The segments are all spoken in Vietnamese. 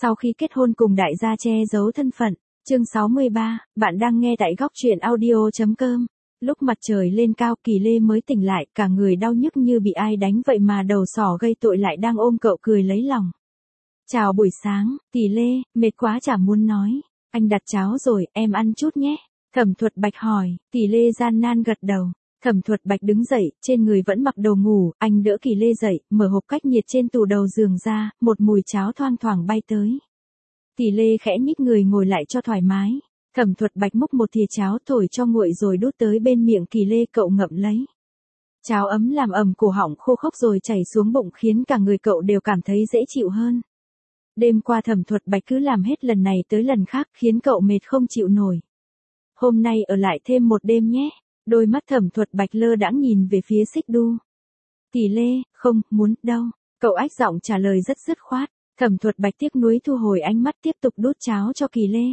Sau khi kết hôn cùng đại gia che giấu thân phận. Chương 63, bạn đang nghe tại góc truyện audio.com. Lúc mặt trời lên cao, Kỳ Lê mới tỉnh lại, cả người đau nhức như bị ai đánh vậy mà đầu sỏ gây tội lại đang ôm cậu cười lấy lòng. Chào buổi sáng, Kỳ Lê, mệt quá chả muốn nói. Anh đặt cháo rồi, em ăn chút nhé. Thẩm Thuật Bạch hỏi, Kỳ Lê gian nan gật đầu. Thẩm Thuật Bạch đứng dậy, trên người vẫn mặc đồ ngủ, anh đỡ Kỳ Lê dậy, mở hộp cách nhiệt trên tủ đầu giường ra, một mùi cháo thoang thoảng bay tới. Kỳ Lê khẽ nhích người ngồi lại cho thoải mái. Thẩm Thuật Bạch múc một thìa cháo thổi cho nguội rồi đút tới bên miệng Kỳ Lê, cậu ngậm lấy. Cháo ấm làm ẩm cổ họng khô khốc rồi chảy xuống bụng khiến cả người cậu đều cảm thấy dễ chịu hơn. Đêm qua Thẩm Thuật Bạch cứ làm hết lần này tới lần khác khiến cậu mệt không chịu nổi. Hôm nay ở lại thêm một đêm nhé. Đôi mắt Thẩm Thuật Bạch lơ đãng nhìn về phía Xích Đu. Kỳ Lê, không, muốn, đâu. Cậu ách giọng trả lời rất dứt khoát. Thẩm Thuật Bạch tiếc nuối thu hồi ánh mắt tiếp tục đút cháo cho Kỳ Lê.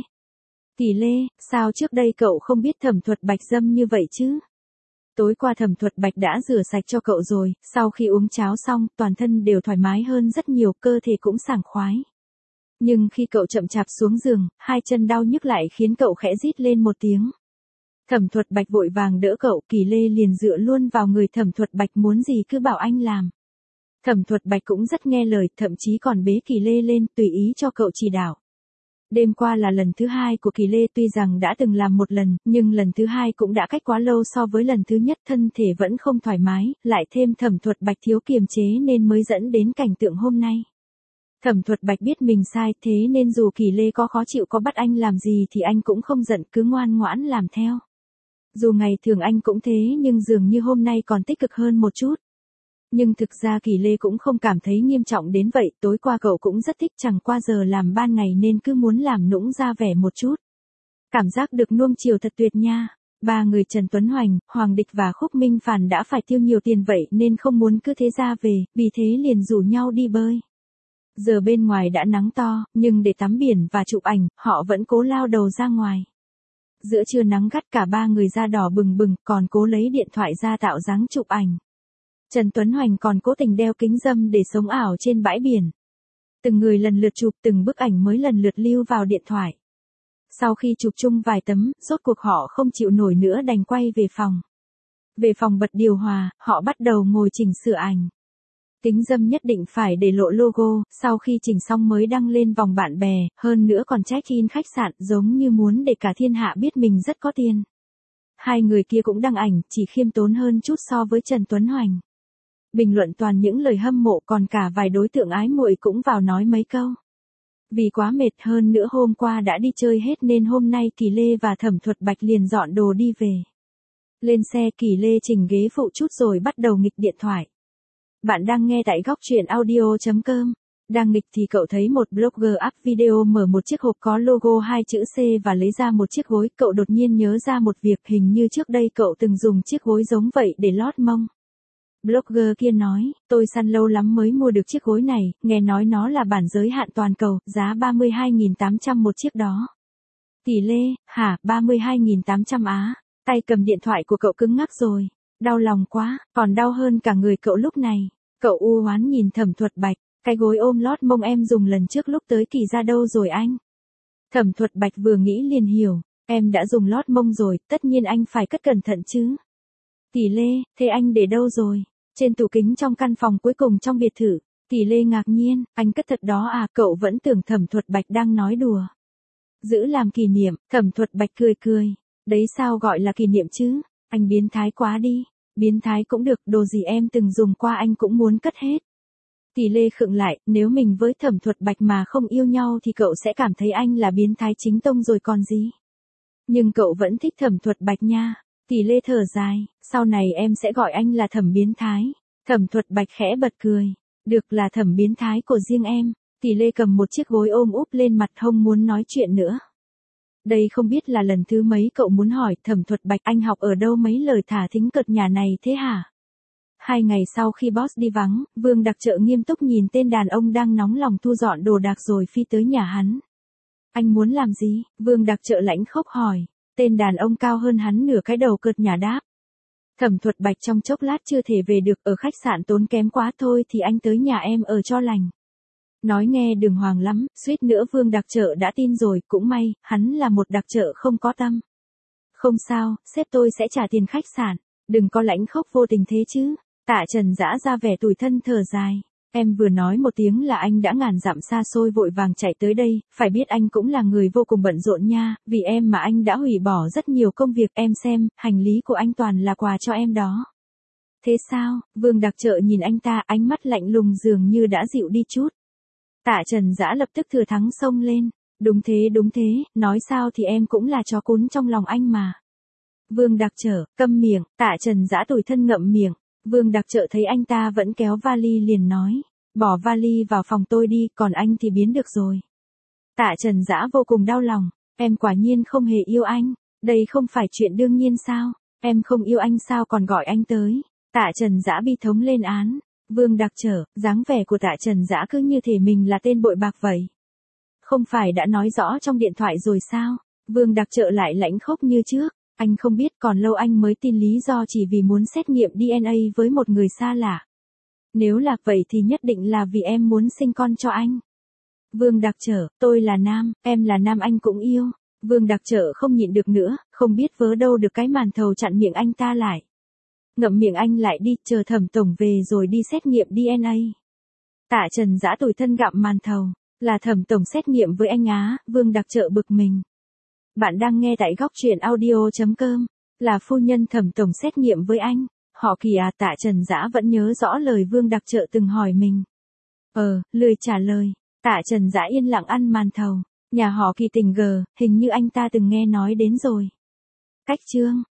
Kỳ Lê, sao trước đây cậu không biết Thẩm Thuật Bạch dâm như vậy chứ? Tối qua Thẩm Thuật Bạch đã rửa sạch cho cậu rồi, sau khi uống cháo xong, toàn thân đều thoải mái hơn rất nhiều, cơ thể cũng sảng khoái. Nhưng khi cậu chậm chạp xuống giường, hai chân đau nhức lại khiến cậu khẽ rít lên một tiếng. Thẩm Thuật Bạch vội vàng đỡ cậu, Kỳ Lê liền dựa luôn vào người Thẩm Thuật Bạch, muốn gì cứ bảo anh làm. Thẩm Thuật Bạch cũng rất nghe lời, thậm chí còn bế Kỳ Lê lên, tùy ý cho cậu chỉ đạo. Đêm qua là lần thứ hai của Kỳ Lê, tuy rằng đã từng làm một lần, nhưng lần thứ hai cũng đã cách quá lâu so với lần thứ nhất, thân thể vẫn không thoải mái, lại thêm Thẩm Thuật Bạch thiếu kiềm chế nên mới dẫn đến cảnh tượng hôm nay. Thẩm Thuật Bạch biết mình sai, thế nên dù Kỳ Lê có khó chịu, có bắt anh làm gì thì anh cũng không giận, cứ ngoan ngoãn làm theo. Dù ngày thường anh cũng thế nhưng dường như hôm nay còn tích cực hơn một chút. Nhưng thực ra Kỳ Lê cũng không cảm thấy nghiêm trọng đến vậy, tối qua cậu cũng rất thích, chẳng qua giờ làm ban ngày nên cứ muốn làm nũng ra vẻ một chút. Cảm giác được nuông chiều thật tuyệt nha. Ba người Trần Tuấn Hoành, Hoàng Địch và Khúc Minh Phàn đã phải tiêu nhiều tiền vậy nên không muốn cứ thế ra về, vì thế liền rủ nhau đi bơi. Giờ bên ngoài đã nắng to, nhưng để tắm biển và chụp ảnh, họ vẫn cố lao đầu ra ngoài. Giữa trưa nắng gắt, cả ba người da đỏ bừng bừng, còn cố lấy điện thoại ra tạo dáng chụp ảnh. Trần Tuấn Hoành còn cố tình đeo kính râm để sống ảo trên bãi biển. Từng người lần lượt chụp, từng bức ảnh mới lần lượt lưu vào điện thoại. Sau khi chụp chung vài tấm, rốt cuộc họ không chịu nổi nữa đành quay về phòng. Về phòng bật điều hòa, họ bắt đầu ngồi chỉnh sửa ảnh. Kính râm nhất định phải để lộ logo, sau khi chỉnh xong mới đăng lên vòng bạn bè, hơn nữa còn check-in khách sạn, giống như muốn để cả thiên hạ biết mình rất có tiền. Hai người kia cũng đăng ảnh, chỉ khiêm tốn hơn chút so với Trần Tuấn Hoành. Bình luận toàn những lời hâm mộ, còn cả vài đối tượng ái muội cũng vào nói mấy câu. Vì quá mệt, hơn nữa hôm qua đã đi chơi hết nên hôm nay Kỳ Lê và Thẩm Thuật Bạch liền dọn đồ đi về. Lên xe, Kỳ Lê chỉnh ghế phụ chút rồi bắt đầu nghịch điện thoại. Bạn đang nghe tại góc truyện audio.com. Đang nghịch thì cậu thấy một blogger up video mở một chiếc hộp có logo hai chữ C và lấy ra một chiếc gối. Cậu đột nhiên nhớ ra một việc, hình như trước đây cậu từng dùng chiếc gối giống vậy để lót mông. Blogger kia nói, tôi săn lâu lắm mới mua được chiếc gối này, nghe nói nó là bản giới hạn toàn cầu, giá 32.800 một chiếc đó. Kỳ Lê, hả, 32.800 á? Tay cầm điện thoại của cậu cứng ngắc rồi. Đau lòng quá, còn đau hơn cả người cậu lúc này. Cậu u oán nhìn Thẩm Thuật Bạch, cái gối ôm lót mông em dùng lần trước lúc tới Kỳ ra đâu rồi anh? Thẩm Thuật Bạch vừa nghĩ liền hiểu, em đã dùng lót mông rồi, tất nhiên anh phải cất cẩn thận chứ. Kỳ Lê, thế anh để đâu rồi? Trên tủ kính trong căn phòng cuối cùng trong biệt thự. Kỳ Lê ngạc nhiên, anh cất thật đó à? Cậu vẫn tưởng Thẩm Thuật Bạch đang nói đùa. Giữ làm kỷ niệm. Thẩm Thuật Bạch cười cười, đấy sao gọi là kỷ niệm chứ? Anh biến thái quá đi. Biến thái cũng được, đồ gì em từng dùng qua anh cũng muốn cất hết. Kỳ Lê khựng lại, nếu mình với Thẩm Thuật Bạch mà không yêu nhau thì cậu sẽ cảm thấy anh là biến thái chính tông rồi còn gì. Nhưng cậu vẫn thích Thẩm Thuật Bạch nha. Kỳ Lê thở dài, sau này em sẽ gọi anh là Thẩm biến thái. Thẩm Thuật Bạch khẽ bật cười, được, là Thẩm biến thái của riêng em. Kỳ Lê cầm một chiếc gối ôm úp lên mặt, không muốn nói chuyện nữa. Đây không biết là lần thứ mấy cậu muốn hỏi Thẩm Thuật Bạch, anh học ở đâu mấy lời thả thính cợt nhà này thế hả? 2 ngày sau khi boss đi vắng, Vương Đặc Trợ nghiêm túc nhìn tên đàn ông đang nóng lòng thu dọn đồ đạc rồi phi tới nhà hắn. Anh muốn làm gì? Vương Đặc Trợ lãnh khốc hỏi. Tên đàn ông cao hơn hắn nửa cái đầu cợt nhả đáp. Thẩm Thuật Bạch trong chốc lát chưa thể về được, ở khách sạn tốn kém quá, thôi thì anh tới nhà em ở cho lành. Nói nghe đường hoàng lắm, suýt nữa Vương đặc trợ đã tin rồi, cũng may, hắn là một đặc trợ không có tâm. Không sao, sếp tôi sẽ trả tiền khách sạn, đừng có lãnh khốc vô tình thế chứ. Tạ Trần Dã ra vẻ tủi thân thở dài. Em vừa nói một tiếng là anh đã ngàn dặm xa xôi vội vàng chạy tới đây, phải biết anh cũng là người vô cùng bận rộn nha, vì em mà anh đã hủy bỏ rất nhiều công việc, em xem, hành lý của anh toàn là quà cho em đó. Thế sao? Vương đặc trợ nhìn anh ta, ánh mắt lạnh lùng dường như đã dịu đi chút. Tạ Trần Dã lập tức thừa thắng xông lên. Đúng thế, nói sao thì em cũng là chó cún trong lòng anh mà. Vương đặc trợ, câm miệng, Tạ Trần Dã tủi thân ngậm miệng. Vương đặc trợ thấy anh ta vẫn kéo vali liền nói, bỏ vali vào phòng tôi đi, còn anh thì biến được rồi. Tạ Trần Dã vô cùng đau lòng, em quả nhiên không hề yêu anh, đây không phải chuyện đương nhiên sao, em không yêu anh sao còn gọi anh tới. Tạ Trần Dã bi thống lên án, Vương đặc trợ, dáng vẻ của Tạ Trần Dã cứ như thể mình là tên bội bạc vậy. Không phải đã nói rõ trong điện thoại rồi sao? Vương đặc trợ lại lãnh khốc như trước. Anh không biết còn lâu anh mới tin lý do chỉ vì muốn xét nghiệm DNA với một người xa lạ. Nếu là vậy thì nhất định là vì em muốn sinh con cho anh. Vương đặc trợ, tôi là nam, em là nam anh cũng yêu. Vương đặc trợ không nhịn được nữa, không biết vớ đâu được cái màn thầu chặn miệng anh ta lại. Ngậm miệng anh lại đi, chờ Thẩm tổng về rồi đi xét nghiệm DNA. Tạ Trần Dã tủi thân gặm màn thầu, là Thẩm tổng xét nghiệm với anh á, Vương đặc trợ bực mình. Bạn đang nghe tại góc truyện audio.com, là phu nhân Thẩm tổng xét nghiệm với anh. Họ Kỳ à? Tạ Trần Dã vẫn nhớ rõ lời Vương đặc trợ từng hỏi mình. Lười trả lời. Tạ Trần Dã yên lặng ăn màn thầu. Nhà họ Kỳ tình gờ, hình như anh ta từng nghe nói đến rồi. Cách chương